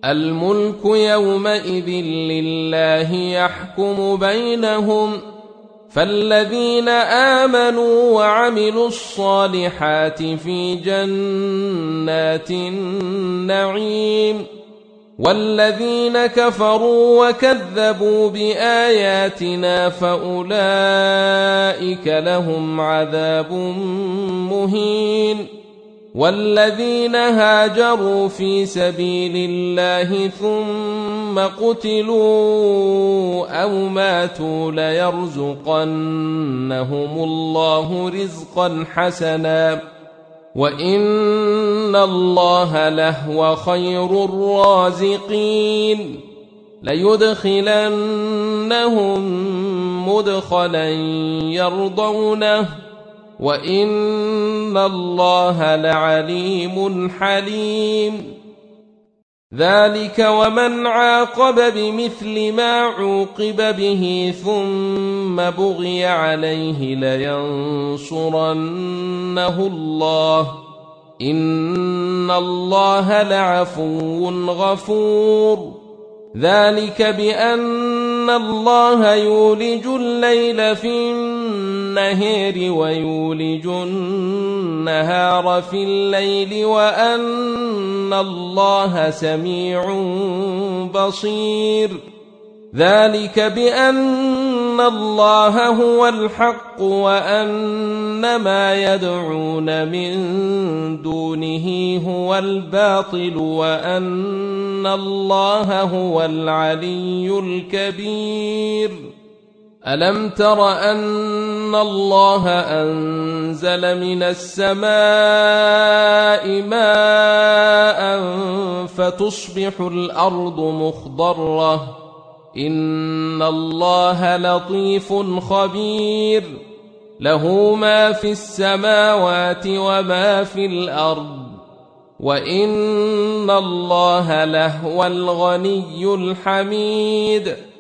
الملك يومئذ لله يحكم بينهم فالذين آمنوا وعملوا الصالحات في جنات النعيم والذين كفروا وكذبوا بآياتنا فأولئك لهم عذاب مهين والذين هاجروا في سبيل الله ثم قتلوا أو ماتوا ليرزقنهم الله رزقا حسنا وإن الله لهو خير الرازقين ليدخلنهم مدخلا يرضونه وإن الله لعليم حليم ذلك ومن عاقب بمثل ما عوقب به ثم بغي عليه لينصرنه الله إن الله لعفو غفور ذلك بأن الله يولج الليل في النهار ويولج النهار في الليل وأن الله سميع بصير ذلك بأن الله هو الحق وأن ما يدعون من دونه هو الباطل وأن الله هو العلي الكبير ألم تر أن الله أنزل من السماء ماء فتصبح الأرض مخضرة إن الله لطيف خبير له ما في السماوات وما في الأرض وإن الله لهو الغني الحميد